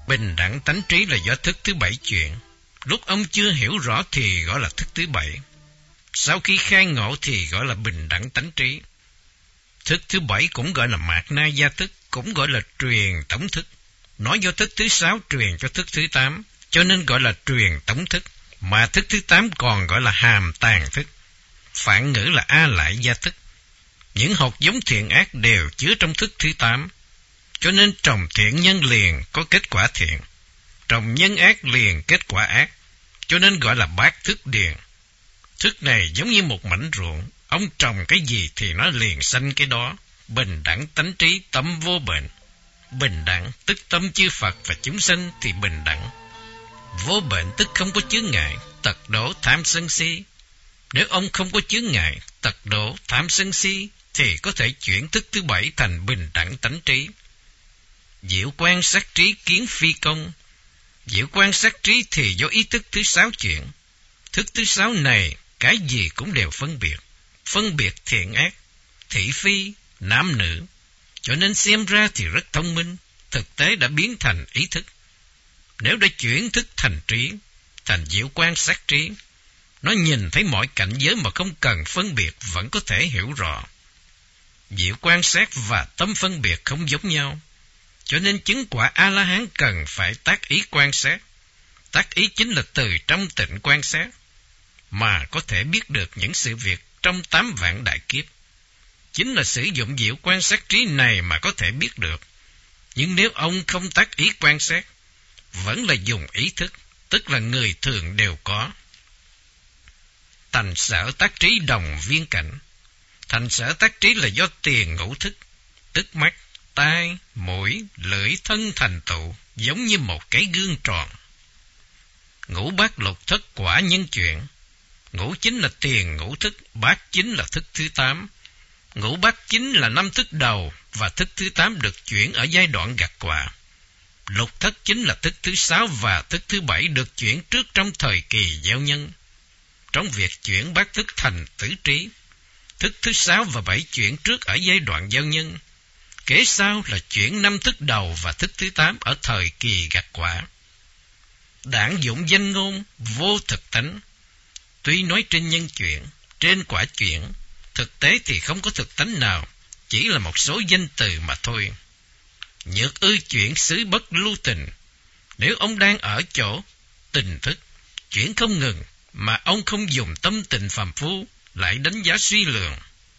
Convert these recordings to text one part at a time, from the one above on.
Bình đẳng tánh trí là do thức thứ bảy chuyển. Lúc ông chưa hiểu rõ thì gọi là thức thứ bảy. Sau khi khai ngộ thì gọi là bình đẳng tánh trí. Thức thứ bảy cũng gọi là mạt na gia thức, cũng gọi là truyền tổng thức. Nói do thức thứ sáu truyền cho thức thứ tám, cho nên gọi là truyền tổng thức. Mà thức thứ tám còn gọi là hàm tàng thức. Phạn ngữ là a lại gia thức. Những hột giống thiện ác đều chứa trong thức thứ tám. Cho nên trồng thiện nhân liền có kết quả thiện, trồng nhân ác liền kết quả ác, cho nên gọi là bát thức điền. Thức này giống như một mảnh ruộng, ông trồng cái gì thì nó liền xanh cái đó. Bình đẳng tánh trí tâm vô bệnh. Bình đẳng tức tâm chư Phật và chúng sanh thì bình đẳng. Vô bệnh tức không có chướng ngại, tật đổ tham sân si. Nếu ông không có chướng ngại, tật đổ tham sân si thì có thể chuyển thức thứ bảy thành bình đẳng tánh trí. Diệu quan sát trí kiến phi công. Diệu quan sát trí thì do ý thức thứ sáu chuyển. Thức thứ sáu này cái gì cũng đều phân biệt thiện ác, thị phi, nam nữ, cho nên xem ra thì rất thông minh, thực tế đã biến thành ý thức. Nếu đã chuyển thức thành trí, thành diệu quan sát trí, nó nhìn thấy mọi cảnh giới mà không cần phân biệt vẫn có thể hiểu rõ. Diệu quan sát và tâm phân biệt không giống nhau, cho nên chứng quả A-la-hán cần phải tác ý quan sát. Tác ý chính là từ trong tịnh quan sát, mà có thể biết được những sự việc trong 8 vạn đại kiếp. Chính là sử dụng diệu quan sát trí này mà có thể biết được. Nhưng nếu ông không tác ý quan sát, vẫn là dùng ý thức, tức là người thường đều có. Thành sở tác trí đồng viên cảnh. Thành sở tác trí là do tiền ngũ thức, tức mắt, tai, mũi, lưỡi, thân thành tựu, giống như một cái gương tròn. Ngũ bát lục thất quả nhân chuyển. Ngũ chính là tiền ngũ thức, bát chính là thức thứ 8. Ngũ bát chính là 5 thức đầu, và thức thứ 8 được chuyển ở giai đoạn gặt quả. Lục thất chính là thức thứ 6 và thức thứ 7 được chuyển trước trong thời kỳ gieo nhân. Trong việc chuyển bát thức thành tử trí, thức thứ 6 và 7 chuyển trước ở giai đoạn gieo nhân. Kế sau là chuyển 5 thức đầu và thức thứ 8 ở thời kỳ gặt quả. Đảng dụng danh ngôn vô thực tánh. Tuy nói trên nhân chuyển, trên quả chuyển, thực tế thì không có thực tánh nào, chỉ là một số danh từ mà thôi. Nhược ư chuyển xứ bất lưu tình. Nếu ông đang ở chỗ tình thức, chuyển không ngừng, mà ông không dùng tâm tình phàm phu, lại đánh giá suy lường.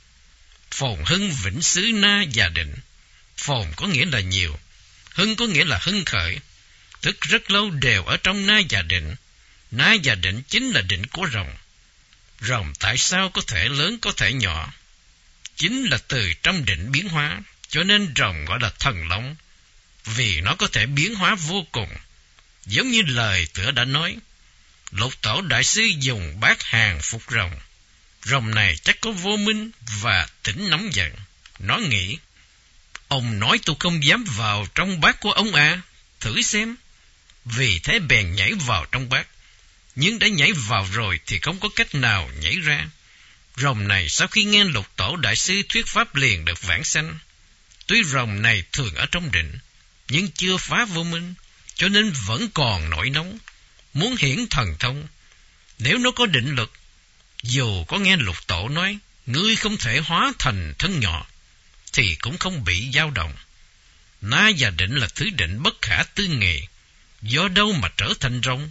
Phồn hưng vĩnh xứ na và định. Phồn có nghĩa là nhiều, hưng có nghĩa là hưng khởi, tức rất lâu đều ở trong na và định. Na và định chính là định của rồng. Rồng tại sao có thể lớn có thể nhỏ? Chính là từ trong định biến hóa, cho nên rồng gọi là thần long, vì nó có thể biến hóa vô cùng. Giống như lời tựa đã nói, Lục Tổ Đại Sư dùng bát hàng phục rồng. Rồng này chắc có vô minh và tỉnh nóng giận. Nó nghĩ, ông nói tôi không dám vào trong bát của ông à, thử xem. Vì thế bèn nhảy vào trong bát, nhưng đã nhảy vào rồi thì không có cách nào nhảy ra. Rồng này sau khi nghe Lục Tổ Đại Sư thuyết pháp liền được vãng sanh. Tuy rồng này thường ở trong định, nhưng chưa phá vô minh, cho nên vẫn còn nổi nóng, muốn hiển thần thông. Nếu nó có định lực, dù có nghe Lục Tổ nói, ngươi không thể hóa thành thân nhỏ, thì cũng không bị dao động. Na và định là thứ định bất khả tư nghị, do đâu mà trở thành rồng?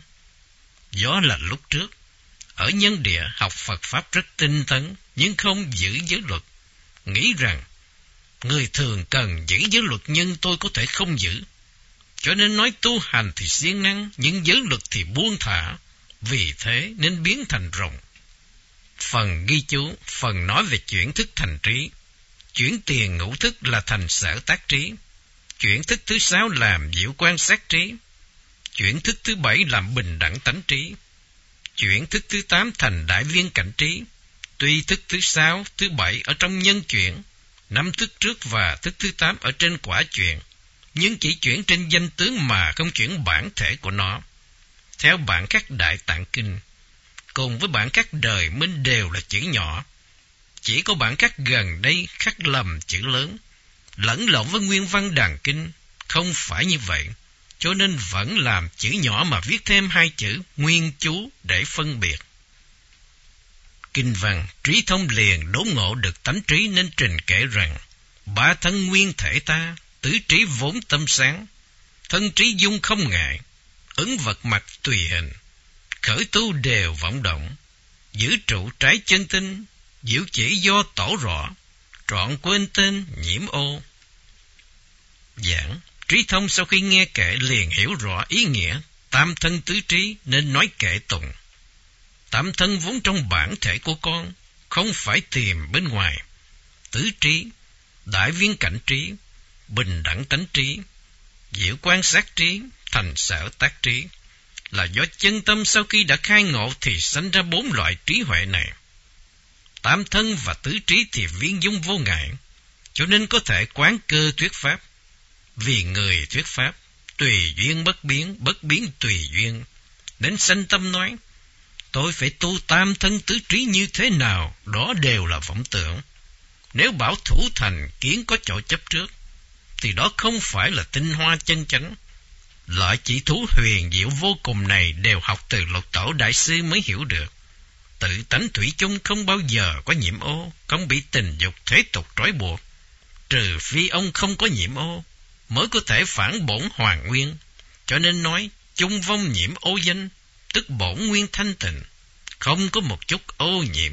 Do là lúc trước, ở nhân địa học Phật Pháp rất tinh tấn, nhưng không giữ giới luật, nghĩ rằng, người thường cần giữ giới luật nhưng tôi có thể không giữ. Cho nên nói tu hành thì siêng năng, nhưng giới luật thì buông thả, vì thế nên biến thành rồng. Phần ghi chú, phần nói về chuyển thức thành trí. Chuyển tiền ngũ thức là thành sở tác trí. Chuyển thức thứ 6 làm diệu quan sát trí. Chuyển thức thứ 7 làm bình đẳng tánh trí. Chuyển thức thứ 8 thành đại viên cảnh trí. Tuy thức thứ 6, thứ 7 ở trong nhân chuyển, 5 thức trước và thức thứ 8 ở trên quả chuyển, nhưng chỉ chuyển trên danh tướng mà không chuyển bản thể của nó. Theo bản khắc Đại Tạng Kinh, cùng với bản khắc Đời Minh đều là chữ nhỏ. Chỉ có bản khắc gần đây khắc lầm chữ lớn, lẫn lộn với nguyên văn Đàn Kinh. Không phải như vậy. cho nên vẫn làm chữ nhỏ mà viết thêm 2 chữ nguyên chú để phân biệt. Kinh văn Trí Thông liền đốn ngộ được tánh trí nên trình kể rằng: ba thân nguyên thể ta, tứ trí vốn tâm sáng, thân trí dung không ngại, ứng vật mạch tùy hình, khởi tu đều vọng động, giữ trụ trái chân tinh, diệu chỉ do tổ rõ, trọn quên tên nhiễm ô. Giảng Trí Thông sau khi nghe kệ liền hiểu rõ ý nghĩa tam thân tứ trí nên nói kệ tụng. Tam thân vốn trong bản thể của con, không phải tìm bên ngoài. Tứ trí, đại viên cảnh trí, bình đẳng tánh trí, diệu quan sát trí, thành sở tác trí, là do chân tâm sau khi đã khai ngộ thì sanh ra 4 loại trí huệ này. Tam thân và tứ trí thì viên dung vô ngại, cho nên có thể quán cơ thuyết pháp. Vì người thuyết pháp, tùy duyên bất biến tùy duyên, đến sanh tâm nói: tôi phải tu tam thân tứ trí như thế nào, đó đều là vọng tưởng. Nếu bảo thủ thành kiến có chỗ chấp trước, thì đó không phải là tinh hoa chân chánh. Loại chỉ thú huyền diệu vô cùng này đều học từ Lục Tổ Đại Sư mới hiểu được. Tự tánh thủy chung không bao giờ có nhiễm ô, không bị tình dục thế tục trói buộc. Trừ phi ông không có nhiễm ô, mới có thể phản bổn hoàn nguyên. Cho nên nói chung vong nhiễm ô danh, tức bổn nguyên thanh tịnh, không có một chút ô nhiễm.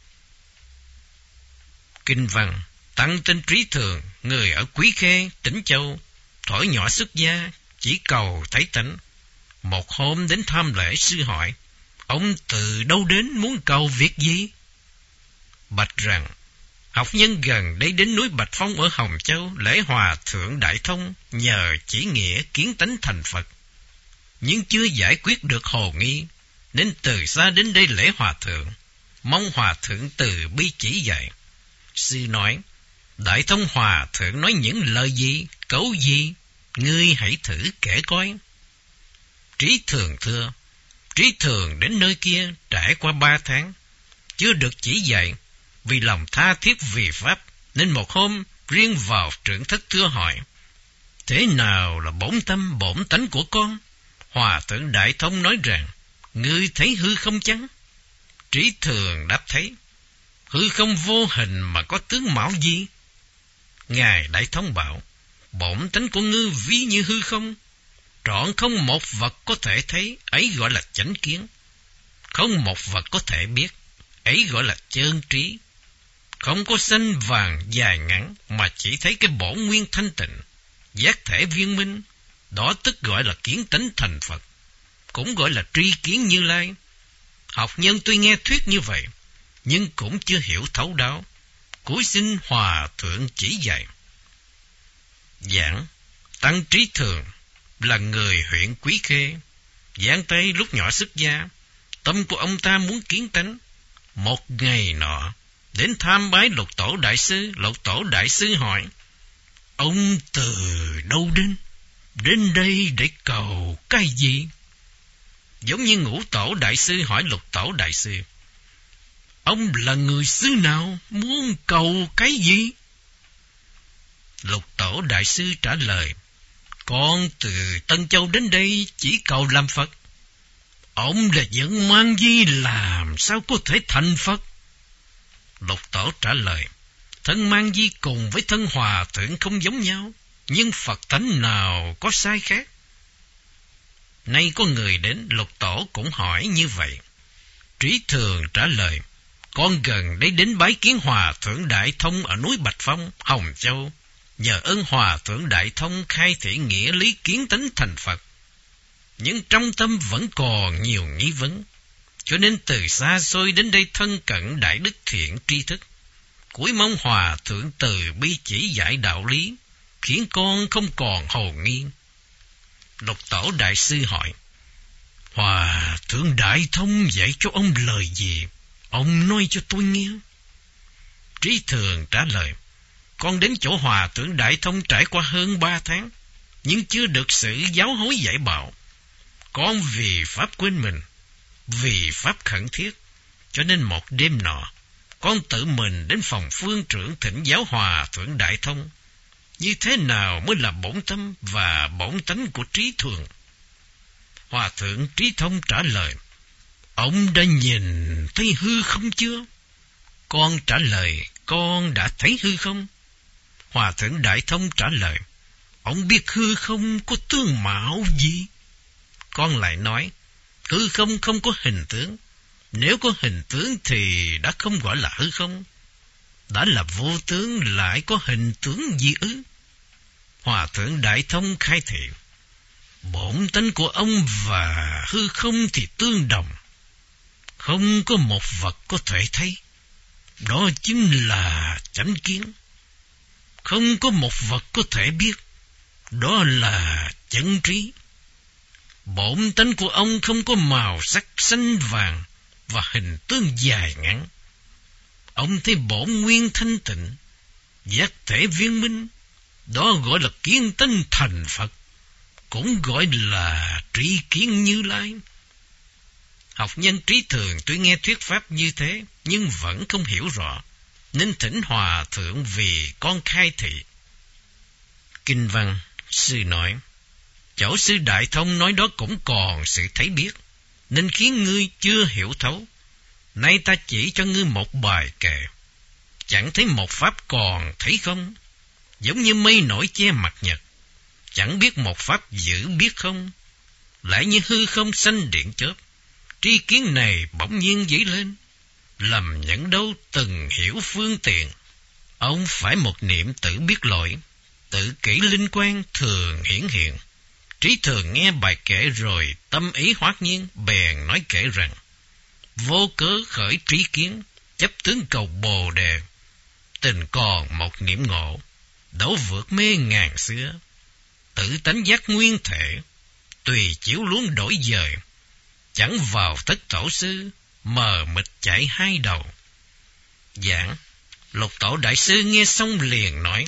Kinh văn Tăng tên Trí Thường, người ở Quý Khê, Tỉnh Châu, thổi nhỏ xuất gia, chỉ cầu thấy tánh. Một hôm đến tham lễ, sư hỏi: ông từ đâu đến, muốn cầu việc gì? Bạch rằng: học nhân gần đây đến núi Bạch Phong ở Hồng Châu lễ Hòa Thượng Đại Thông, nhờ chỉ nghĩa kiến tánh thành Phật, nhưng chưa giải quyết được hồ nghi, nên từ xa đến đây lễ Hòa Thượng, mong Hòa Thượng từ bi chỉ dạy. Sư nói: Đại Thông Hòa Thượng nói những lời gì, cấu gì, ngươi hãy thử kể coi. Trí Thường thưa: Trí Thường đến nơi kia trải qua 3 tháng, chưa được chỉ dạy, vì lòng tha thiết vì pháp, nên một hôm riêng vào trưởng thất thưa hỏi: thế nào là bổn tâm bổn tánh của con? Hòa Thượng Đại Thông nói rằng: ngươi thấy hư không chăng? Trí Thường đáp thấy: hư không vô hình mà có tướng mạo gì? Ngài Đại Thông bảo: bổn tánh của ngươi ví như hư không, trọn không một vật có thể thấy, ấy gọi là chánh kiến. Không một vật có thể biết, ấy gọi là chân trí. Không có xanh vàng dài ngắn, mà chỉ thấy cái bổn nguyên thanh tịnh, giác thể viên minh, đó tức gọi là kiến tánh thành Phật, cũng gọi là tri kiến Như Lai. Học nhân tuy nghe thuyết như vậy, nhưng cũng chưa hiểu thấu đáo, cúi xin Hòa Thượng chỉ dạy. Giảng Tăng Trí Thường là người huyện Quý Khê, Giảng Tây lúc nhỏ xuất gia, tâm của ông ta muốn kiến tánh. Một ngày nọ đến tham bái Lục Tổ Đại Sư. Lục Tổ Đại Sư hỏi: ông từ đâu đến đây để cầu cái gì? Giống như Ngũ Tổ Đại Sư hỏi Lục Tổ Đại Sư: ông là người xứ nào, muốn cầu cái gì? Lục Tổ Đại Sư trả lời: con từ Tân Châu đến đây chỉ cầu làm Phật. Ông là dẫn mang di, làm sao có thể thành Phật? Lục Tổ trả lời: thân mang di cùng với thân Hòa Thượng không giống nhau, nhưng Phật tánh nào có sai khác? Nay có người đến, Lục Tổ cũng hỏi như vậy. Trí Thường trả lời: con gần đây đến bái kiến Hòa Thượng Đại Thông ở núi Bạch Phong, Hồng Châu, nhờ ơn Hòa Thượng Đại Thông khai thị nghĩa lý kiến tánh thành Phật, nhưng trong tâm vẫn còn nhiều nghi vấn, cho nên từ xa xôi đến đây thân cận đại đức thiện tri thức, cúi mong Hòa Thượng từ bi chỉ dạy đạo lý, khiến con không còn hồ nghi. Lục Tổ Đại Sư hỏi: Hòa Thượng Đại Thông dạy cho ông lời gì? Ông nói cho tôi nghe. Trí Thường trả lời: con đến chỗ Hòa Thượng Đại Thông trải qua hơn 3 tháng, nhưng chưa được sự giáo hối dạy bảo. Con vì pháp quên mình, vì pháp khẩn thiết, cho nên một đêm nọ, con tự mình đến phòng phương trưởng thỉnh giáo Hòa Thượng Đại Thông. Như thế nào mới là bổn tâm và bổn tánh của trí thường? Hòa thượng Trí Thông trả lời, ông đã nhìn thấy hư không chưa? Con trả lời, con đã thấy hư không. Hòa thượng Đại Thông trả lời, ông biết hư không có tướng mạo gì? Con lại nói, hư không không có hình tướng. Nếu có hình tướng thì đã không gọi là hư không. Đã là vô tướng lại có hình tướng gì ư? Hòa thượng Đại Thông khai thị, bổn tánh của ông và hư không thì tương đồng. Không có một vật có thể thấy. Đó chính là chánh kiến. Không có một vật có thể biết. Đó là chánh trí. Bổn tánh của ông không có màu sắc xanh vàng và hình tướng dài ngắn. Ông thấy bổn nguyên thanh tịnh, giác thể viên minh. Đó gọi là kiến tánh thành Phật, cũng gọi là trí kiến Như Lai. Học nhân trí thường tuy nghe thuyết pháp như thế, nhưng vẫn không hiểu rõ, nên thỉnh Hòa thượng vì con khai thị. Kinh văn, sư nói, chỗ sư Đại Thông nói đó cũng còn sự thấy biết, nên khiến ngươi chưa hiểu thấu. Nay ta chỉ cho ngươi một bài kệ. Chẳng thấy một pháp còn thấy không? Giống như mây nổi che mặt nhật. Chẳng biết một pháp giữ biết không? Lại như hư không xanh điện chớp. Tri kiến này bỗng nhiên dấy lên. Lầm nhận đâu từng hiểu phương tiện. Ông phải một niệm tự biết lỗi. Tự kỷ linh quan thường hiển hiện. Trí thường nghe bài kệ rồi tâm ý hoát nhiên bèn nói kệ rằng, vô cớ khởi trí kiến, chấp tướng cầu Bồ Đề. Tình còn một niệm ngộ, đấu vượt mê ngàn xưa. Tự tánh giác nguyên thể, tùy chiếu luống đổi dời. Chẳng vào thất tổ sư, mờ mịt chạy hai đầu. Giảng, Lục Tổ Đại Sư nghe xong liền nói,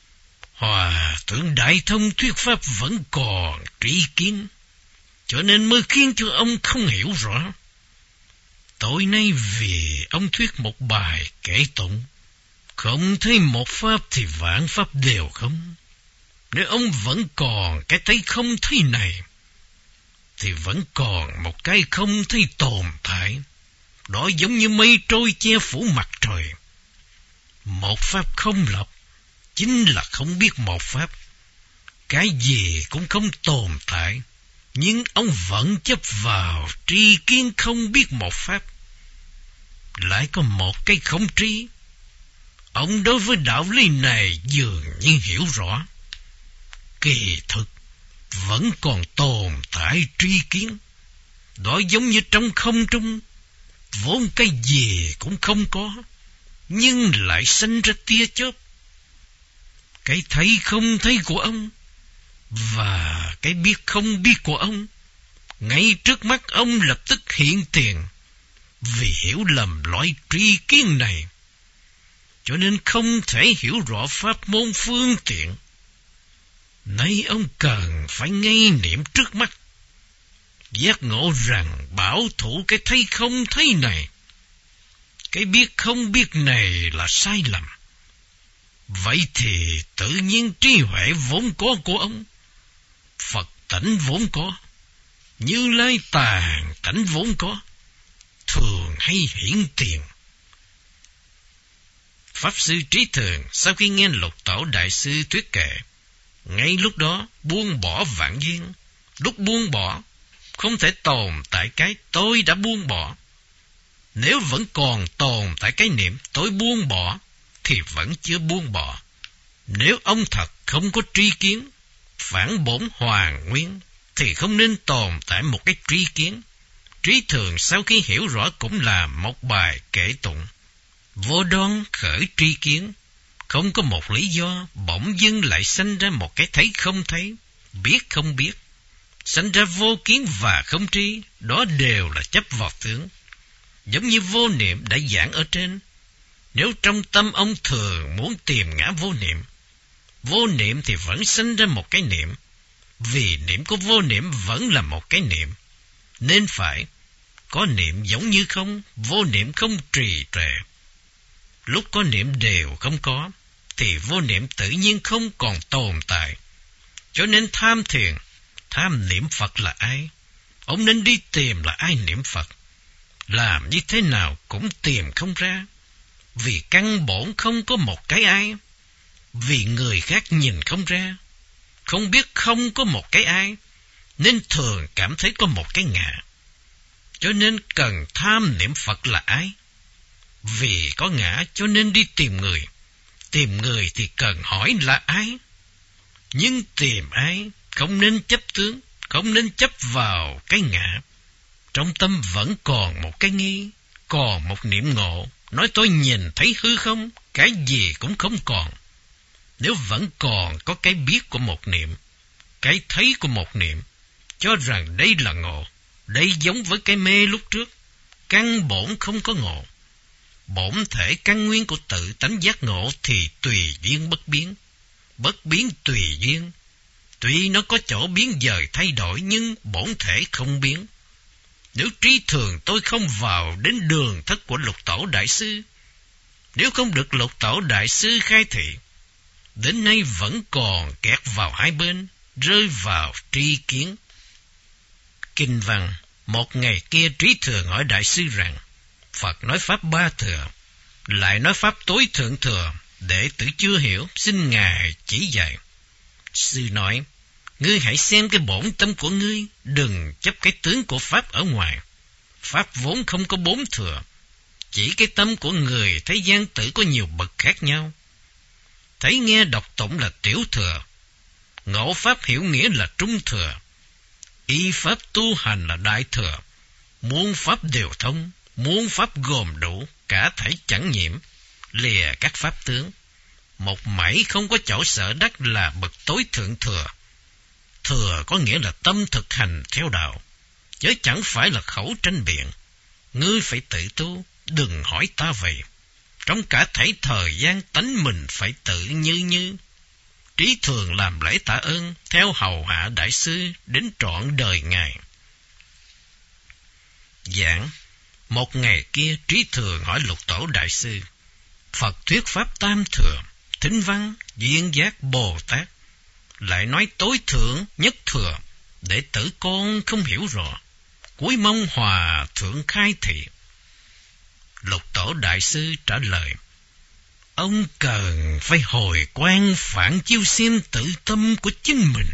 Hòa thượng Đại Thông thuyết pháp vẫn còn trí kiến, cho nên mới khiến cho ông không hiểu rõ. Tối nay vì ông thuyết một bài kệ tụng, không thấy một pháp thì vạn pháp đều không. Nếu ông vẫn còn cái thấy không thấy này, thì vẫn còn một cái không thấy tồn tại. Đó giống như mây trôi che phủ mặt trời. Một pháp không lập, chính là không biết một pháp. Cái gì cũng không tồn tại, nhưng ông vẫn chấp vào tri kiến không biết một pháp. Lại có một cái không tri. Ông đối với đạo lý này dường như hiểu rõ. Kỳ thực vẫn còn tồn tại tri kiến. Đó giống như trong không trung, vốn cái gì cũng không có, nhưng lại sinh ra tia chớp. Cái thấy không thấy của ông và cái biết không biết của ông ngay trước mắt ông lập tức hiện tiền. Vì hiểu lầm loại tri kiến này, cho nên không thể hiểu rõ pháp môn phương tiện. Nay ông cần phải ngay niệm trước mắt, giác ngộ rằng bảo thủ cái thấy không thấy này, cái biết không biết này là sai lầm. Vậy thì tự nhiên trí huệ vốn có của ông, Phật tánh vốn có, Như Lai tàng tánh vốn có, thường hay hiển tiền. Pháp sư Trí Thường sau khi nghe Lục Tổ Đại Sư thuyết kệ, ngay lúc đó buông bỏ vạn duyên. Lúc buông bỏ, không thể tồn tại cái tôi đã buông bỏ. Nếu vẫn còn tồn tại cái niệm tôi buông bỏ, thì vẫn chưa buông bỏ. Nếu ông thật không có tri kiến, phản bổn hoàn nguyên, thì không nên tồn tại một cái tri kiến. Trí Thường sau khi hiểu rõ cũng là một bài kệ tụng. Vô đoan khởi tri kiến, không có một lý do, bỗng dưng lại sanh ra một cái thấy không thấy, biết không biết. Sanh ra vô kiến và không tri, đó đều là chấp vào tướng. Giống như vô niệm đã giảng ở trên. Nếu trong tâm ông thường muốn tìm ngã vô niệm thì vẫn sanh ra một cái niệm. Vì niệm của vô niệm vẫn là một cái niệm, nên phải có niệm giống như không, vô niệm không trì trệ. Lúc có niệm đều không có, thì vô niệm tự nhiên không còn tồn tại. Cho nên tham thiền, tham niệm Phật là ai? Ông nên đi tìm là ai niệm Phật. Làm như thế nào cũng tìm không ra. Vì căn bổn không có một cái ai. Vì người khác nhìn không ra. Không biết không có một cái ai, nên thường cảm thấy có một cái ngã. Cho nên cần tham niệm Phật là ai? Vì có ngã cho nên đi tìm người. Tìm người thì cần hỏi là ai? Nhưng tìm ai không nên chấp tướng, không nên chấp vào cái ngã. Trong tâm vẫn còn một cái nghi, còn một niệm ngộ. Nói tôi nhìn thấy hư không, cái gì cũng không còn. Nếu vẫn còn có cái biết của một niệm, cái thấy của một niệm, cho rằng đây là ngộ, đây giống với cái mê lúc trước, căn bổn không có ngộ. Bổn thể căn nguyên của tự tánh giác ngộ thì tùy duyên bất biến tùy duyên. Tuy nó có chỗ biến dời thay đổi nhưng bổn thể không biến. Nếu trí thường tôi không vào đến đường thất của Lục Tổ Đại Sư, nếu không được Lục Tổ Đại Sư khai thị, đến nay vẫn còn kẹt vào hai bên, rơi vào tri kiến. Kinh văn, một ngày kia trí thường hỏi Đại Sư rằng, Phật nói Pháp ba thừa, lại nói Pháp tối thượng thừa, đệ tử chưa hiểu, xin Ngài chỉ dạy. Sư nói, ngươi hãy xem cái bổn tâm của ngươi, đừng chấp cái tướng của Pháp ở ngoài. Pháp vốn không có bốn thừa, chỉ cái tâm của người thế gian tử có nhiều bậc khác nhau. Thấy nghe đọc tụng là tiểu thừa, ngộ Pháp hiểu nghĩa là trung thừa, y Pháp tu hành là đại thừa, muôn Pháp đều thông, muôn Pháp gồm đủ, cả thảy chẳng nhiễm, lìa các Pháp tướng. Một mảy không có chỗ sở đắc là bậc tối thượng thừa. Thừa có nghĩa là tâm thực hành theo đạo, chứ chẳng phải là khẩu tranh biện. Ngươi phải tự tu, đừng hỏi ta vậy. Trong cả thảy thời gian tánh mình phải tự như. Trí thường làm lễ tạ ơn, theo hầu hạ Đại Sư đến trọn đời Ngài. Giảng, một ngày kia trí thường hỏi Lục Tổ Đại Sư, Phật thuyết Pháp tam thừa, thính văn, duyên giác, Bồ Tát, lại nói tối thượng, nhất thừa, đệ tử con không hiểu rõ, cuối mong hòa thượng khai thị. Lục Tổ Đại Sư trả lời, ông cần phải hồi quan phản chiếu xem tự tâm của chính mình,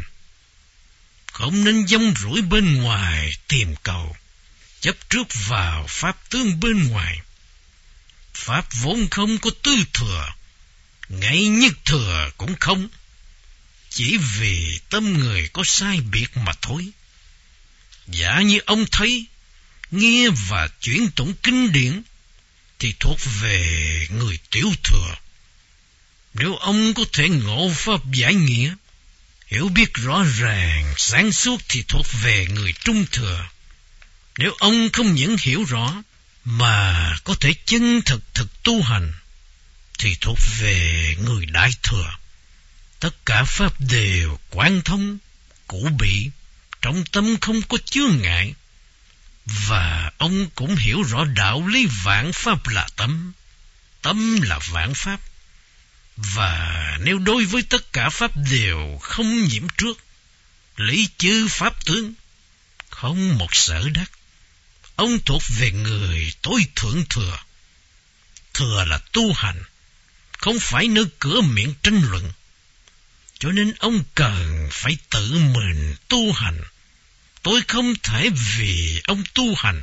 không nên dông rủi bên ngoài tìm cầu, chấp trước vào Pháp tướng bên ngoài. Pháp vốn không có tư thừa, ngay nhất thừa cũng không, chỉ vì tâm người có sai biệt mà thôi. Giả như ông thấy, nghe và chuyển tụng kinh điển thì thuộc về người tiểu thừa. Nếu ông có thể ngộ Pháp giải nghĩa, hiểu biết rõ ràng, sáng suốt thì thuộc về người trung thừa. Nếu ông không những hiểu rõ mà có thể chân thực tu hành thì thuộc về người đại thừa. Tất cả Pháp đều quán thông, cụ bị, trong tâm không có chướng ngại. Và ông cũng hiểu rõ đạo lý vạn Pháp là tâm, tâm là vạn Pháp. Và nếu đối với tất cả Pháp đều không nhiễm trước, lý chư Pháp tướng, không một sở đắc, ông thuộc về người tối thượng thừa. Thừa là tu hành, không phải nơi cửa miệng tranh luận. Cho nên ông cần phải tự mình tu hành. Tôi không thể vì ông tu hành.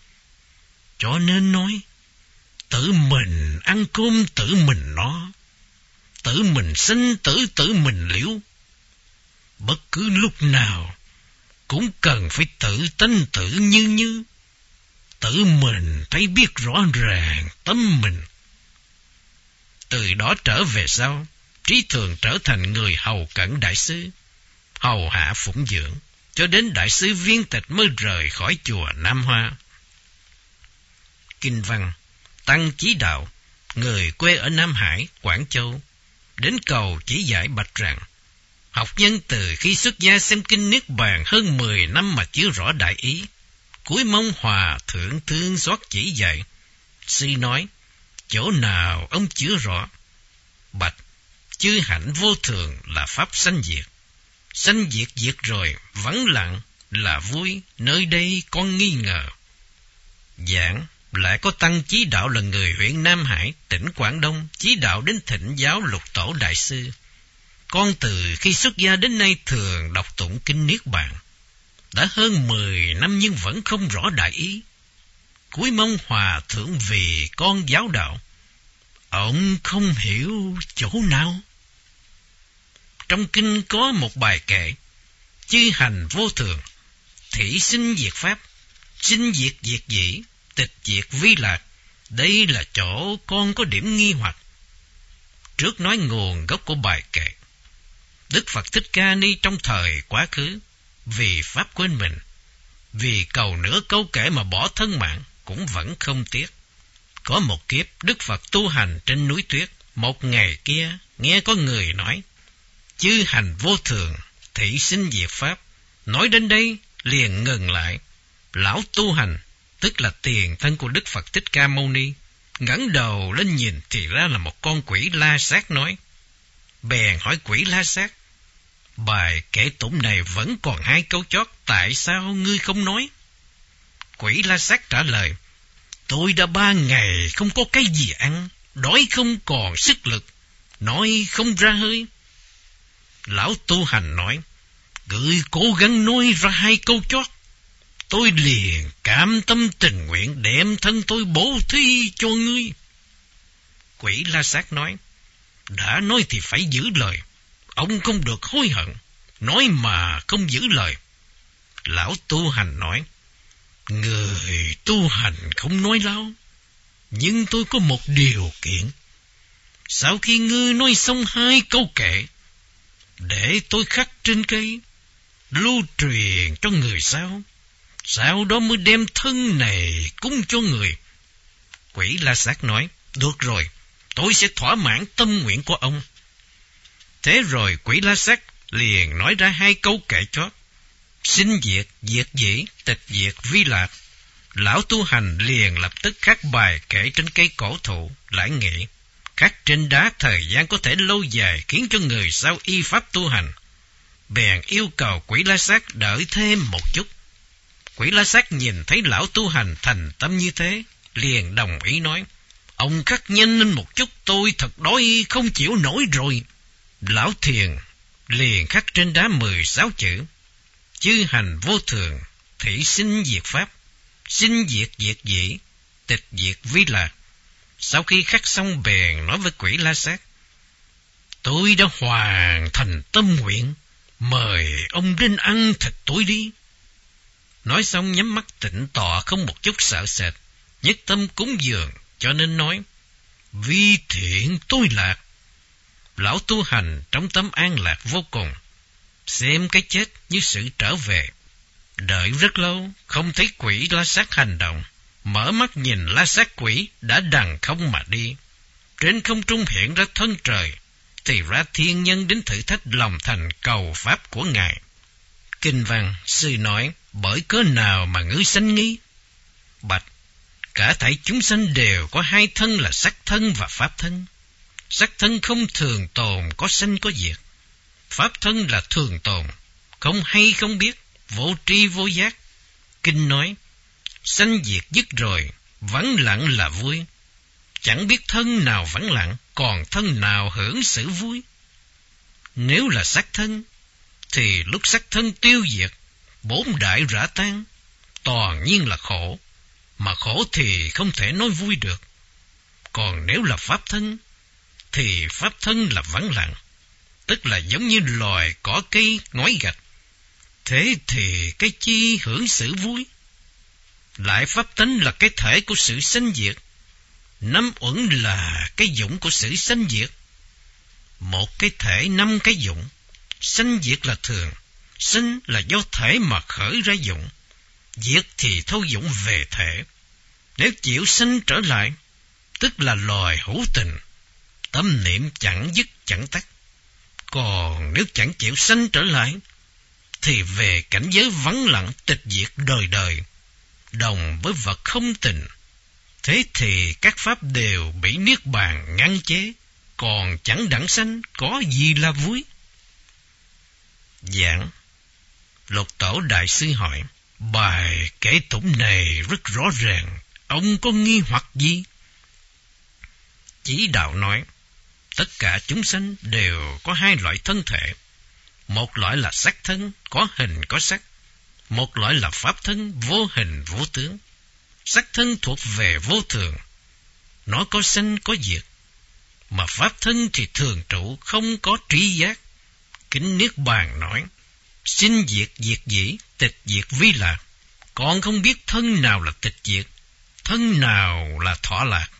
Cho nên nói, tự mình ăn cơm tự mình no, tự mình sinh tử tự mình liễu. Bất cứ lúc nào cũng cần phải tự tánh tự như, tự mình thấy biết rõ ràng tâm mình. Từ đó trở về sau, trí thường trở thành người hầu cận Đại Sư, hầu hạ phụng dưỡng, cho đến Đại Sư viên tịch mới rời khỏi chùa Nam Hoa. Kinh văn, Tăng Chí Đạo, người quê ở Nam Hải, Quảng Châu, đến cầu chỉ giải bạch rằng, học nhân từ khi xuất gia xem kinh Niết Bàn hơn 10 năm mà chưa rõ đại ý, cuối mong hòa thượng thương xót chỉ dạy. Sư nói, chỗ nào ông chưa rõ? Bạch, chư hạnh vô thường là pháp sanh diệt. Sanh diệt diệt rồi, vắng lặng là vui, nơi đây con nghi ngờ. Giảng lại có tăng chí đạo là người huyện Nam Hải, tỉnh Quảng Đông, chí đạo đến Thịnh Giáo Lục Tổ Đại Sư. Con từ khi xuất gia đến nay thường đọc tụng kinh Niết Bàn. Đã hơn 10 năm nhưng vẫn không rõ đại ý. Cúi mong Hòa Thượng vì con giáo đạo. Ông không hiểu chỗ nào. Trong kinh có một bài kệ: chư hành vô thường, thỉ sinh diệt pháp, sinh diệt diệt dĩ, tịch diệt vi lạc. Đây là chỗ con có điểm nghi hoặc. Trước nói nguồn gốc của bài kệ, Đức Phật Thích Ca Ni trong thời quá khứ, vì pháp quên mình, vì cầu nửa câu kể mà bỏ thân mạng, cũng vẫn không tiếc. Có một kiếp Đức Phật tu hành trên núi tuyết. Một ngày kia nghe có người nói: chư hành vô thường, thị sinh diệt pháp. Nói đến đây liền ngừng lại. Lão tu hành, tức là tiền thân của Đức Phật Thích Ca Mâu Ni, ngẩng đầu lên nhìn thì ra là một con quỷ La Sát nói. Bèn hỏi quỷ La Sát: bài kệ tụng này vẫn còn 2 câu chót, tại sao ngươi không nói? Quỷ La Sát trả lời: tôi đã 3 ngày không có cái gì ăn, đói không còn sức lực, nói không ra hơi. Lão tu hành nói: ngươi cố gắng nói ra 2 câu chót, tôi liền cảm tâm tình nguyện đem thân tôi bố thí cho ngươi. Quỷ La Sát nói: đã nói thì phải giữ lời, ông không được hối hận, nói mà không giữ lời. Lão tu hành nói: người tu hành không nói láo, nhưng tôi có một điều kiện. Sau khi ngươi nói xong 2 câu kệ, để tôi khắc trên cây, lưu truyền cho người sau đó mới đem thân này cúng cho người. Quỷ La Sát nói: được rồi, tôi sẽ thỏa mãn tâm nguyện của ông. Thế rồi quỷ La Sát liền nói ra 2 câu kệ chót: sinh diệt diệt dĩ, tịch diệt vi lạc. Lão tu hành liền lập tức khắc bài kệ trên cây cổ thụ, lại nghĩ khắc trên đá thời gian có thể lâu dài, khiến cho người sau y pháp tu hành. Bèn yêu cầu quỷ La Sát đợi thêm một chút. Quỷ La Sát nhìn thấy lão tu hành thành tâm như thế, liền đồng ý nói: ông khắc nhanh lên một chút, tôi thật đói không chịu nổi rồi. Lão thiền liền khắc trên đá 16 chữ: chư hành vô thường, thị sinh diệt pháp, sinh diệt diệt dĩ, tịch diệt vi lạc. Sau khi khắc xong bèn nói với quỷ La Sát: tôi đã hoàn thành tâm nguyện, mời ông đến ăn thịt tôi đi. Nói xong nhắm mắt tịnh tọa, không một chút sợ sệt, nhất tâm cúng dường, cho nên nói: vi thiện tôi lạc. Lão tu hành trong tâm an lạc vô cùng, xem cái chết như sự trở về. Đợi rất lâu không thấy quỷ La Sát hành động, mở mắt nhìn La Sát quỷ đã đằng không mà đi. Trên không trung hiện ra thân trời, thì ra thiên nhân đến thử thách lòng thành cầu pháp của ngài. Kinh văn sư nói: bởi cớ nào mà ngươi sanh nghi? Bạch: cả thảy chúng sanh đều có 2 thân là sắc thân và pháp thân. Sắc thân không thường tồn, có sanh có diệt. Pháp thân là thường tồn, không hay không biết, vô tri vô giác. Kinh nói: sanh diệt dứt rồi, vắng lặng là vui. Chẳng biết thân nào vắng lặng, còn thân nào hưởng sự vui. Nếu là sắc thân, thì lúc sắc thân tiêu diệt, 4 đại rã tan, toàn nhiên là khổ, mà khổ thì không thể nói vui được. Còn nếu là pháp thân, thì pháp thân là vắng lặng, tức là giống như loài cỏ cây ngói gạch. Thế thì cái chi hưởng sự vui? Lại pháp tánh là cái thể của sự sanh diệt, 5 uẩn là cái dụng của sự sanh diệt. Một cái thể 5 cái dụng, sanh diệt là thường, sanh là do thể mà khởi ra dụng, diệt thì thâu dụng về thể. Nếu chịu sanh trở lại, tức là loài hữu tình, tâm niệm chẳng dứt chẳng tắt. Còn nếu chẳng chịu sanh trở lại, thì về cảnh giới vắng lặng tịch diệt đời đời, đồng với vật không tình. Thế thì các pháp đều bị niết bàn ngăn chế, còn chẳng đặng sanh, có gì là vui? Giảng. Lục Tổ đại sư hỏi, bài kể tụng này rất rõ ràng, ông có nghi hoặc gì? Chỉ đạo nói, tất cả chúng sanh đều có hai loại thân thể. Một loại là sắc thân, có hình có sắc. Một loại là pháp thân, vô hình vô tướng. Sắc thân thuộc về vô thường, nó có sanh có diệt. Mà pháp thân thì thường trụ, không có trí giác. Kinh Niết Bàn nói, sinh diệt diệt dĩ, tịch diệt vi lạc. Còn không biết thân nào là tịch diệt, thân nào là thọ lạc.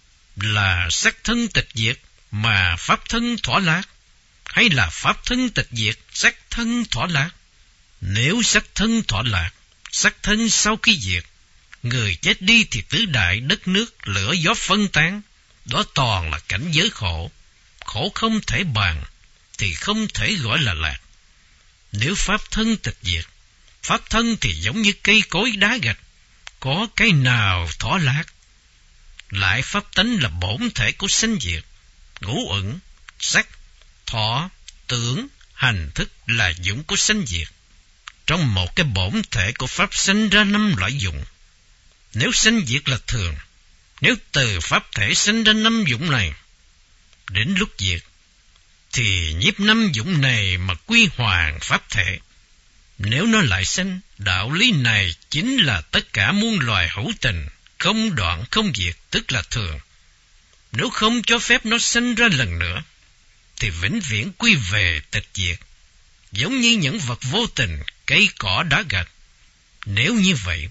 Là sắc thân tịch diệt mà pháp thân thọ lạc, hay là pháp thân tịch diệt, sắc thân thọ lạc? Nếu sắc thân thọ lạc, sắc thân sau khi diệt, người chết đi thì tứ đại đất nước lửa gió phân tán, đó toàn là cảnh giới khổ. Khổ không thể bàn thì không thể gọi là lạc. Nếu pháp thân tịch diệt, pháp thân thì giống như cây cối đá gạch, có cái nào thọ lạc? Lại pháp tánh là bổn thể của sanh diệt, ngũ uẩn, sắc, thọ, tưởng, hành thức là dụng của sanh diệt. Trong một cái bổn thể của pháp sanh ra 5 loại dụng. Nếu sanh diệt là thường, nếu từ pháp thể sanh ra 5 dụng này, đến lúc diệt, thì nhiếp 5 dụng này mà quy hoàn pháp thể. Nếu nó lại sanh, đạo lý này chính là tất cả muôn loài hữu tình, không đoạn không diệt, tức là thường. Nếu không cho phép nó sanh ra lần nữa, thì vĩnh viễn quy về tịch diệt, giống như những vật vô tình, cây cỏ đá gạch. Nếu như vậy,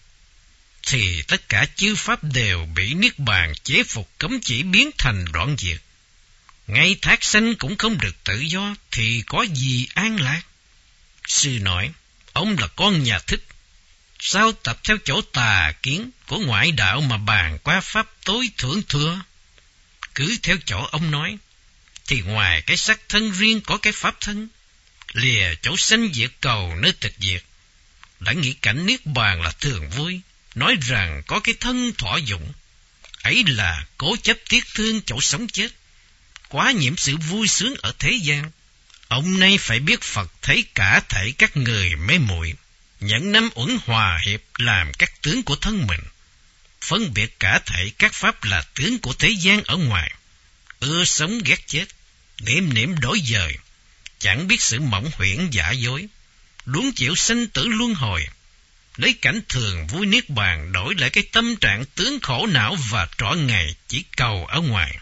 thì tất cả chư pháp đều bị Niết Bàn chế phục, cấm chỉ, biến thành đoạn diệt. Ngay thác sanh cũng không được tự do, thì có gì an lạc? Sư nói, ông là con nhà Thích, sao tập theo chỗ tà kiến của ngoại đạo mà bàn qua pháp tối thượng thừa? Cứ theo chỗ ông nói, thì ngoài cái sắc thân riêng có cái pháp thân, lìa chỗ sanh diệt cầu nơi tịch diệt, đã nghĩ cảnh Niết Bàn là thường vui, nói rằng có cái thân thọ dụng, ấy là cố chấp tiếc thương chỗ sống chết, quá nhiễm sự vui sướng ở thế gian. Ông nay phải biết Phật thấy cả thảy các người mê muội, nhận 5 uẩn hòa hiệp làm các tướng của thân mình, phân biệt cả thảy các pháp là tướng của thế gian ở ngoài, ưa sống ghét chết, niệm niệm đổi dời, chẳng biết sự mộng huyễn giả dối, đuống chịu sanh tử luân hồi, lấy cảnh thường vui Niết Bàn đổi lại cái tâm trạng tướng khổ não và trọn ngày chỉ cầu ở ngoài.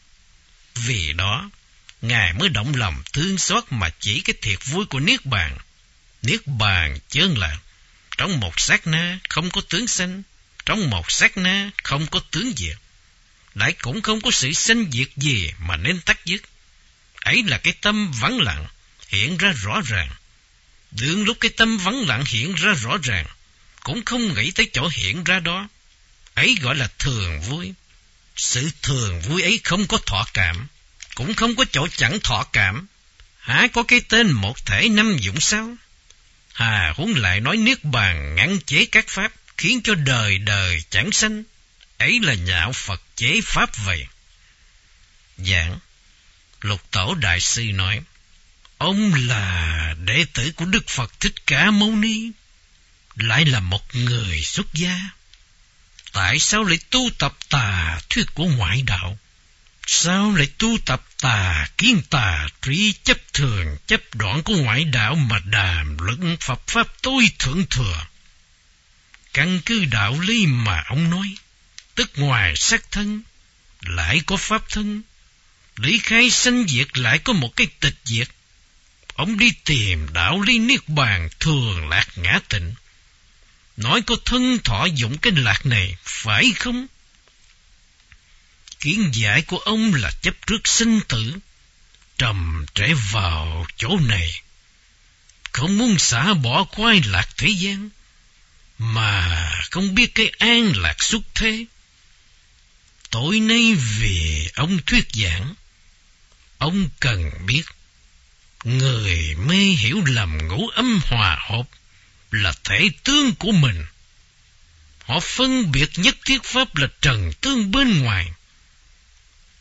Vì đó, Ngài mới động lòng thương xót mà chỉ cái thiệt vui của Niết Bàn. Niết Bàn chơn là trong một sát na không có tướng sanh, trong một sát na không có tướng diệt, lại cũng không có sự sanh diệt gì mà nên tắt dứt. Ấy là cái tâm vắng lặng hiện ra rõ ràng. Đương lúc cái tâm vắng lặng hiện ra rõ ràng, cũng không nghĩ tới chỗ hiện ra đó, ấy gọi là thường vui. Sự thường vui ấy không có thọ cảm, cũng không có chỗ chẳng thọ cảm. Hả có cái tên một thể 5 dụng sao? Hà huống lại nói Niết Bàn ngăn chế các pháp, khiến cho đời đời chẳng sanh, ấy là nhạo Phật chế pháp vậy. Giảng. Lục Tổ đại sư nói, ông là đệ tử của Đức Phật Thích Ca Mâu Ni, lại là một người xuất gia, tại sao lại tu tập tà thuyết của ngoại đạo? Sao lại tu tập tà kiến tà trí chấp thường chấp đoạn của ngoại đạo mà đàm luận Phật pháp tối thượng thừa? Căn cứ đạo lý mà ông nói, tức ngoài sắc thân lại có pháp thân, lý khai sanh diệt lại có một cái tịch diệt. Ông đi tìm đạo lý Niết Bàn thường lạc ngã tịnh, nói có thân thọ dụng cái lạc này, phải không? Kiến giải của ông là chấp trước sinh tử, trầm trễ vào chỗ này, không muốn xả bỏ khoái lạc thế gian, mà không biết cái an lạc xuất thế. Tối nay vì ông thuyết giảng, ông cần biết, người mê hiểu lầm ngũ âm hòa hợp là thể tướng của mình. Họ phân biệt nhất thiết pháp là trần tướng bên ngoài,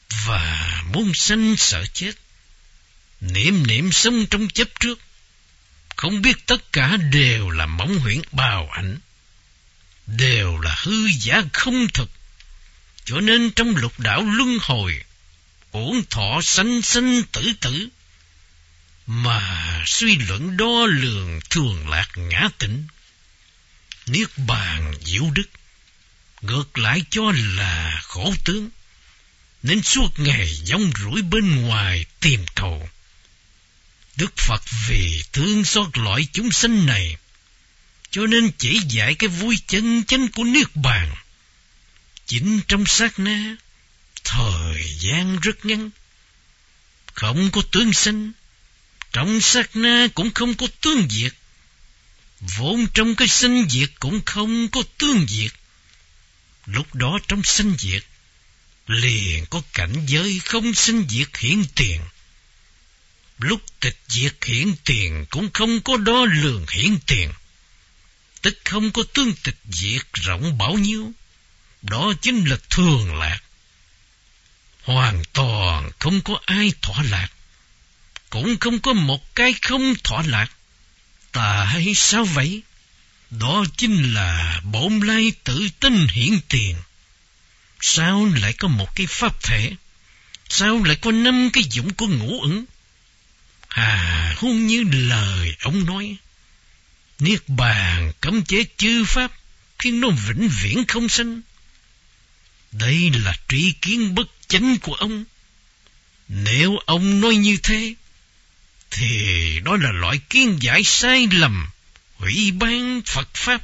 và muôn sanh sợ chết. Niệm niệm sống trong chấp trước, không biết tất cả đều là mộng huyễn bào ảnh, đều là hư giả không thực. Cho nên trong lục đạo luân hồi, uổng thọ sanh sanh tử tử, mà suy luận đo lường thường lạc ngã tịnh. Niết bàn diệu đức, ngược lại cho là khổ tướng, nên suốt ngày dông rủi bên ngoài tìm cầu. Đức Phật vì thương xót loại chúng sanh này, cho nên chỉ dạy cái vui chân chánh của Niết bàn. Chính trong sát na, thời gian rất ngắn, không có tương sanh, trong sát na cũng không có tương diệt, vốn trong cái sanh diệt cũng không có tương diệt. Lúc đó trong sanh diệt, liền có cảnh giới không sanh diệt hiện tiền. Lúc tịch diệt hiện tiền cũng không có đo lường hiện tiền, tức không có tương tịch diệt rộng bao nhiêu. Đó chính là thường lạc. Hoàn toàn không có ai thỏa lạc, cũng không có một cái không thỏa lạc. Tại sao vậy? Đó chính là bổn lai tự tinh hiển tiền. Sao lại có một cái pháp thể? Sao lại có 5 cái dụng của ngũ uẩn? Huống như lời ông nói, Niết bàn cấm chế chư pháp, khiến nó vĩnh viễn không sanh. Đây là tri kiến bất chánh của ông. Nếu ông nói như thế, thì đó là loại kiến giải sai lầm, hủy ban Phật Pháp.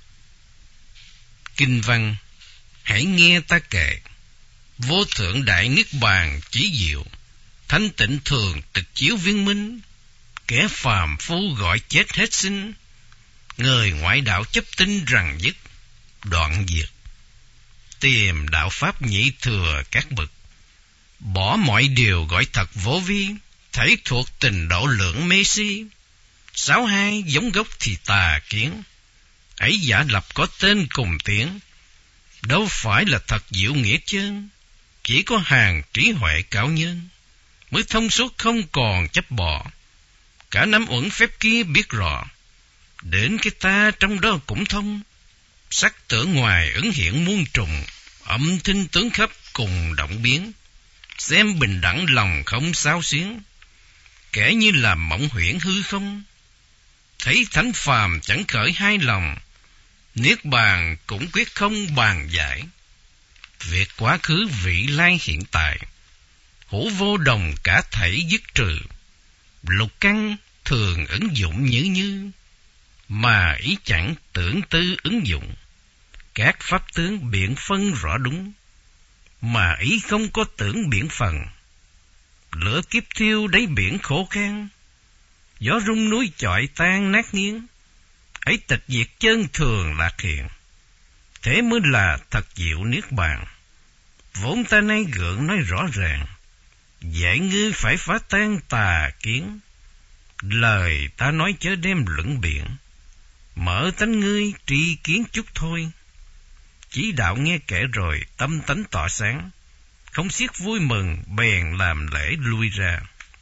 Kinh văn: hãy nghe ta kệ. Vô thượng đại niết bàn chỉ diệu, thanh tịnh thường tịch chiếu viên minh. Kẻ phàm phu gọi chết hết sinh, người ngoại đạo chấp tin rằng dứt đoạn diệt. Tìm đạo pháp nhị thừa các bậc, bỏ mọi điều gọi thật vô vi, thấy thuộc tình độ lượng mê si. 62 giống gốc thì tà kiến, ấy giả lập có tên cùng tiếng. Đâu phải là thật diệu nghĩa chân, chỉ có hàng trí huệ cao nhân mới thông suốt không còn chấp bỏ. Cả 5 uẩn phép kia biết rõ, đến cái ta trong đó cũng thông. Sắc tưởng ngoài ứng hiện muôn trùng, âm thanh tướng khắp cùng động biến. Xem bình đẳng lòng không xao xuyến, kẻ như làm mộng huyễn hư không. Thấy thánh phàm chẳng khởi hai lòng, niết bàn cũng quyết không bàn giải. Việc quá khứ vị lai hiện tại, hữu vô đồng cả thảy dứt trừ. Lục căn thường ứng dụng như, mà ý chẳng tưởng tư ứng dụng. Các pháp tướng biện phân rõ đúng, mà ý không có tưởng biện phần. Lửa kiếp thiêu đáy biển khổ khan, gió rung núi chọi tan nát nghiến. Ấy tịch diệt chân thường lạc hiện, thế mới là thật diệu niết bàn. Vốn ta nay gượng nói rõ ràng, dạy ngươi phải phá tan tà kiến. Lời ta nói chớ đem luận biện, mở tánh ngươi tri kiến chút thôi. Chỉ đạo nghe kể rồi tâm tánh tỏ sáng, không xiết vui mừng bèn làm lễ lui ra.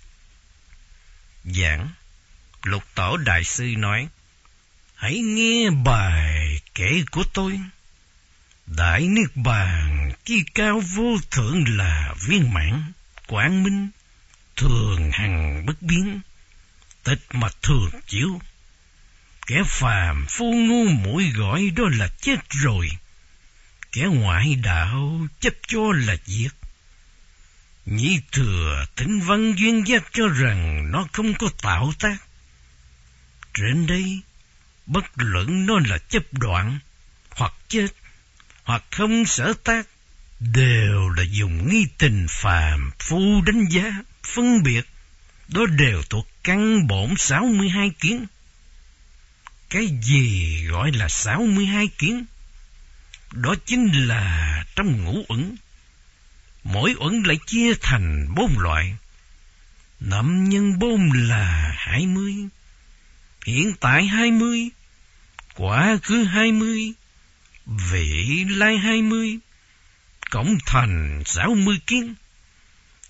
Giảng Lục Tổ Đại Sư nói: hãy nghe bài kể của tôi. Đại niết bàn chi cao vô thượng là viên mãn, quang minh, thường hằng bất biến, tịch mà thường chiếu. Kẻ phàm phu ngu muội gọi đó là chết rồi, kẻ ngoại đạo chấp cho là diệt. Nhị thừa Tĩnh Văn duyên giác cho rằng nó không có tạo tác. Trên đây, bất luận nó là chấp đoạn, hoặc chết, hoặc không sở tác, đều là dùng nghi tình phàm phu đánh giá, phân biệt. Đó đều thuộc căn bổn 62 kiến. Cái gì gọi là 62 kiến? Đó chính là trong ngũ uẩn. Mỗi uẩn lại chia thành 4 loại. 5 nhân 4 là 20. Hiện tại 20, quá khứ 20, vị lai 20, cộng thành 60 kiến.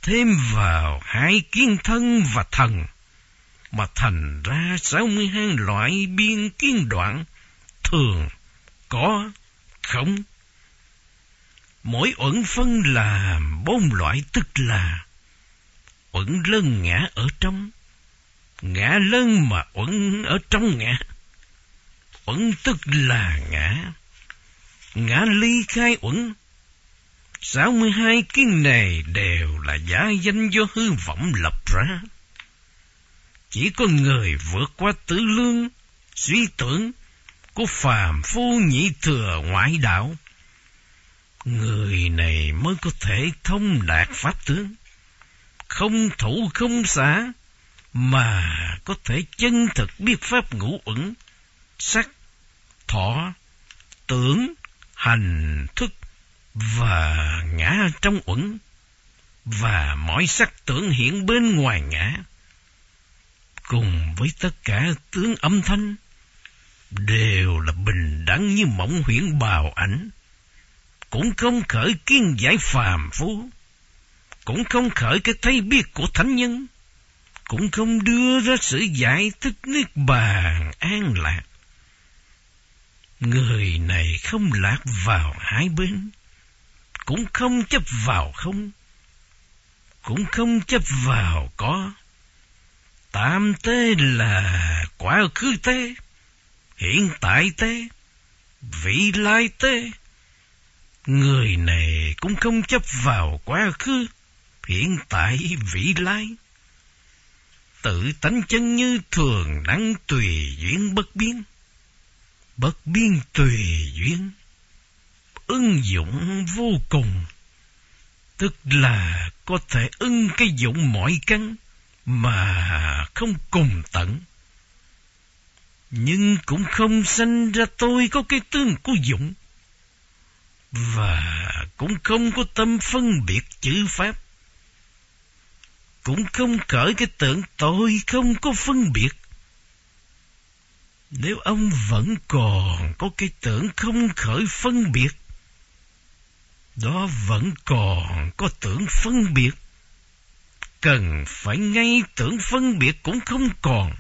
thêm vào 2 kiến thân và thần, mà thành ra 62 loại biên kiến đoạn, thường, có, không. Mỗi uẩn phân làm 4 loại, tức là uẩn lân ngã ở trong, ngã lân mà uẩn ở trong ngã. Uẩn tức là ngã, ngã ly khai uẩn. 62 kiến này đều là giả danh do hư vọng lập ra. Chỉ có người vượt qua tử lương, suy tưởng của phàm phu nhị thừa ngoại đạo, người này mới có thể thông đạt pháp tướng, không thủ không xả, mà có thể chân thực biết pháp ngũ uẩn, sắc, thọ, tưởng, hành, thức và ngã trong uẩn, và mọi sắc tưởng hiện bên ngoài ngã, cùng với tất cả tướng âm thanh, đều là bình đẳng như mộng huyễn bào ảnh, cũng không khởi kiến giải phàm phu, cũng không khởi cái thấy biết của thánh nhân, cũng không đưa ra sự giải thích niết bàn an lạc. Người này không lạc vào hai bên, cũng không chấp vào không, cũng không chấp vào có. Tam tế là quá khứ tế, hiện tại tế, vị lai tế. Người này cũng không chấp vào quá khứ, hiện tại, vị lai. Tự tánh chân như thường đẳng tùy duyên bất biến, bất biến tùy duyên, ứng dụng vô cùng, tức là có thể ưng cái dụng mọi căn mà không cùng tận, nhưng cũng không sanh ra tôi có cái tướng của dụng, và cũng không có tâm phân biệt chữ pháp, cũng không khởi cái tưởng tôi không có phân biệt. Nếu ông vẫn còn có cái tưởng không khởi phân biệt, đó vẫn còn có tưởng phân biệt, cần phải ngay tưởng phân biệt cũng không còn.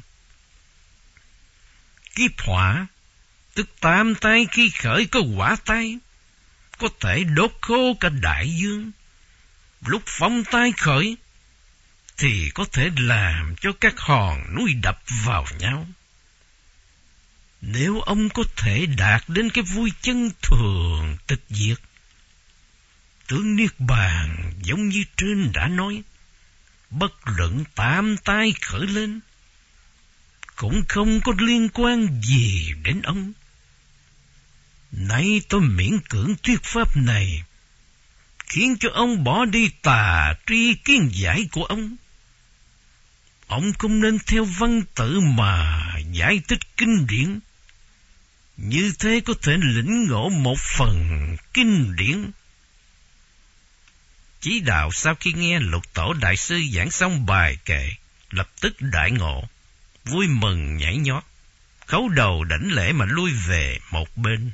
Kiếp hỏa, tức tam tai khi khởi có hỏa tai, có thể đốt khô cả đại dương. Lúc phong tai khởi, thì có thể làm cho các hòn núi đập vào nhau. Nếu ông có thể đạt đến cái vui chân thường tịch diệt, tướng niết bàn giống như trên đã nói, bất luận tam tai khởi lên, cũng không có liên quan gì đến ông. Nay tôi miễn cưỡng thuyết pháp này, khiến cho ông bỏ đi tà tri kiến giải của ông. Ông không nên theo văn tự mà giải thích kinh điển, như thế có thể lĩnh ngộ một phần kinh điển. Chí đạo sau khi nghe Lục Tổ Đại Sư giảng xong bài kệ, lập tức đại ngộ, vui mừng nhảy nhót, khấu đầu đảnh lễ mà lui về một bên.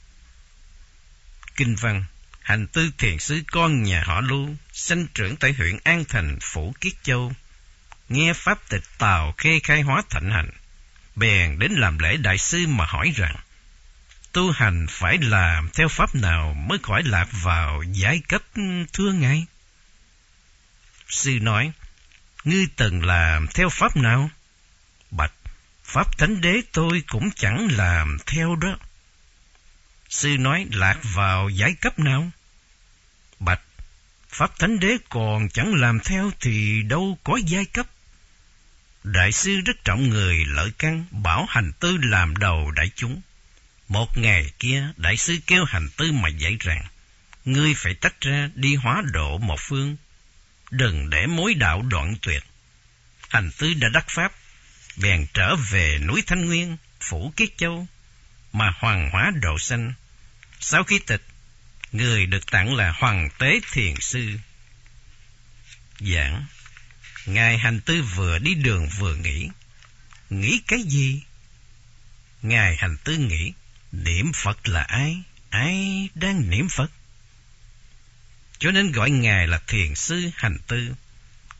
Kinh văn: Hành Tư thiền sư con nhà họ Lưu, sanh trưởng tại huyện An Thành, phủ Kiết Châu, nghe pháp tịch Tào Khê khai hóa thạnh hành, bèn đến làm lễ đại sư mà hỏi rằng: tu hành phải làm theo pháp nào mới khỏi lạc vào giải cấp thưa ngài? Sư nói: ngươi từng làm theo pháp nào? Bạch: pháp Thánh Đế tôi cũng chẳng làm theo đó. Sư nói: lạc vào giải cấp nào? Bạch: pháp Thánh Đế còn chẳng làm theo thì đâu có giai cấp. Đại sư rất trọng người lợi căn, bảo Hành Tư làm đầu đại chúng. Một ngày kia, đại sư kêu Hành Tư mà dạy rằng: ngươi phải tách ra đi hóa độ một phương, đừng để mối đạo đoạn tuyệt. Hành Tư đã đắc pháp, bèn trở về núi Thanh Nguyên, phủ Kiết Châu, mà hoàng hóa độ sanh. Sau khi tịch, người được tặng là Hoàng Tế Thiền Sư. Giảng: Ngài Hành Tư vừa đi đường vừa nghĩ. Nghĩ cái gì? Ngài Hành Tư nghĩ, niệm Phật là ai? Ai đang niệm Phật? Cho nên gọi Ngài là Thiền Sư Hành Tư.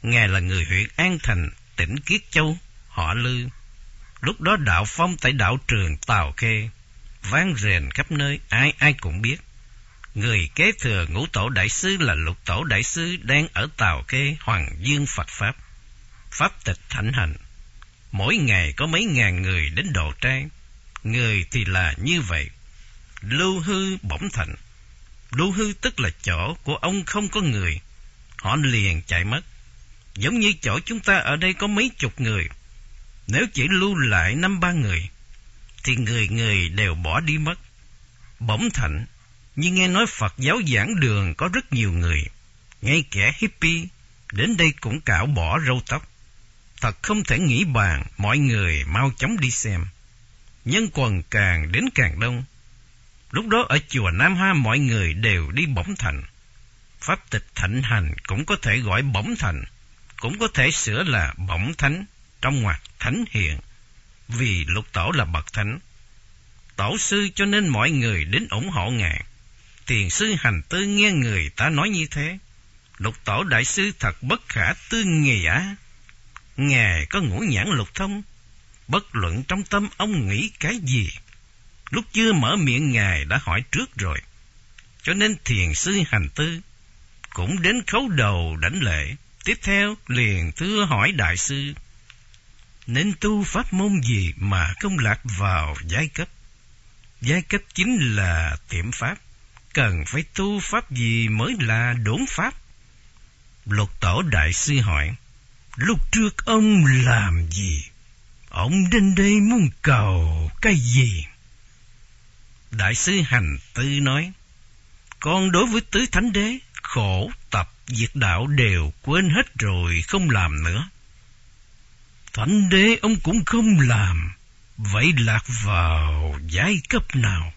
Ngài là người huyện An Thành, tỉnh Kiết Châu, họ Lư. Lúc đó đạo phong tại đạo trường Tào Khê vang rền khắp nơi, ai ai cũng biết. Người kế thừa Ngũ Tổ Đại Sư là Lục Tổ Đại Sư đang ở Tào Khê Hoàng Dương Phật Pháp. Pháp tịch thảnh hành, mỗi ngày có mấy ngàn người đến độ trai. Người thì là như vậy. Lưu hư bổng thành. Lưu hư tức là chỗ của ông không có người, họ liền chạy mất. Giống như chỗ chúng ta ở đây có mấy chục người, nếu chỉ lưu lại 5-3 người thì người người đều bỏ đi mất. Bổng thành, như nghe nói Phật giáo giảng đường có rất nhiều người, ngay kẻ hippie đến đây cũng cạo bỏ râu tóc. Thật không thể nghĩ bàn, mọi người mau chóng đi xem. Nhân quần càng đến càng đông. Lúc đó ở chùa Nam Hoa mọi người đều đi bổng thành. Pháp tịch thịnh hành cũng có thể gọi bổng thành, cũng có thể sửa là bổng thánh, trong ngoặc thánh hiện, vì Lục Tổ là bậc thánh. Tổ sư cho nên mọi người đến ủng hộ Ngài. Thiền sư Hành Tư nghe người ta nói như thế. Lục Tổ Đại Sư thật bất khả tư nghị á. Ngài có ngũ nhãn lục thông, bất luận trong tâm ông nghĩ cái gì, lúc chưa mở miệng Ngài đã hỏi trước rồi. Cho nên thiền sư Hành Tư cũng đến khấu đầu đảnh lễ. Tiếp theo liền thưa hỏi Đại Sư, nên tu pháp môn gì mà không lạc vào giai cấp? Giai cấp chính là tiệm pháp, cần phải tu pháp gì mới là đốn pháp? Lục Tổ Đại Sư hỏi, lúc trước ông làm gì? Ông đến đây muốn cầu cái gì? Đại Sư Hành Tư nói, con đối với tứ thánh đế, khổ tập diệt đạo đều quên hết rồi, không làm nữa. Thánh đế ông cũng không làm, vậy lạc vào giai cấp nào?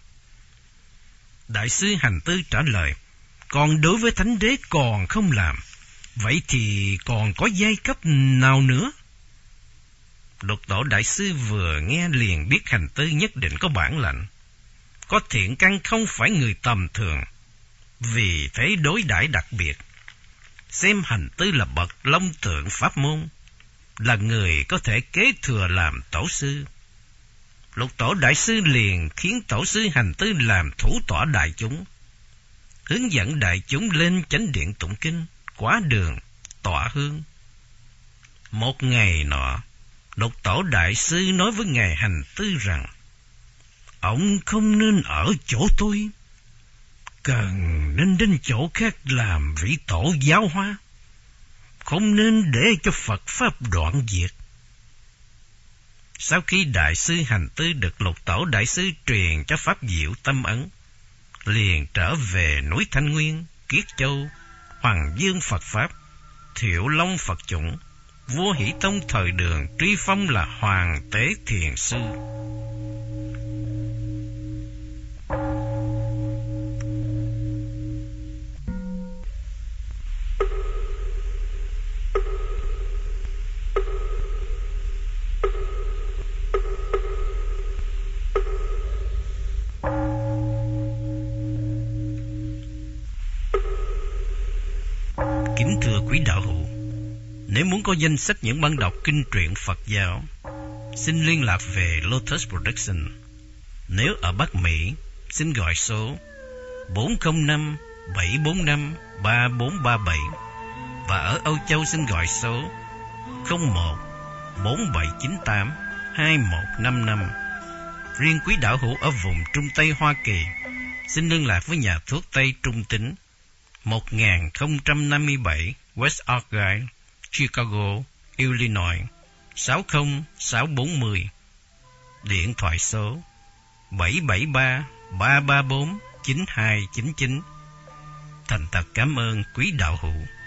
Đại Sư Hành Tư trả lời, còn đối với thánh đế còn không làm, vậy thì còn có giai cấp nào nữa? Lục Tổ Đại Sư vừa nghe liền biết Hành Tư nhất định có bản lãnh, có thiện căn, không phải người tầm thường, vì thế đối đãi đặc biệt. Xem Hành Tư là bậc long tượng pháp môn, là người có thể kế thừa làm tổ sư. Lục Tổ Đại Sư liền khiến tổ sư Hành Tư làm thủ tọa đại chúng, hướng dẫn đại chúng lên chánh điện tụng kinh, quá đường, tọa hương. Một ngày nọ, Lục Tổ Đại Sư nói với ngài Hành Tư rằng, ông không nên ở chỗ tôi, cần nên đến chỗ khác làm vị tổ giáo hóa, không nên để cho Phật Pháp đoạn diệt. Sau khi Đại Sư Hành Tư được Lục Tổ Đại Sư truyền cho Pháp diệu tâm ấn, liền trở về núi Thanh Nguyên, Kiết Châu, Hoàng Dương Phật Pháp, Thiệu Long Phật chủng, vua Hỷ Tông thời Đường truy phong là Hoàng Tế Thiền Sư. Kính thưa quý đạo hữu, nếu muốn có danh sách những bản đọc kinh truyện Phật giáo, xin liên lạc về Lotus Production. Nếu ở Bắc Mỹ, xin gọi số 405-745-3437, và ở Âu Châu xin gọi số 01-4798-2155. Riêng quý đạo hữu ở vùng Trung Tây Hoa Kỳ, xin liên lạc với nhà thuốc Tây Trung Tính, 1057 West Argyle, Chicago, Illinois, 60640. Điện thoại số 773-334-9299. Thành thật cảm ơn quý đạo hữu.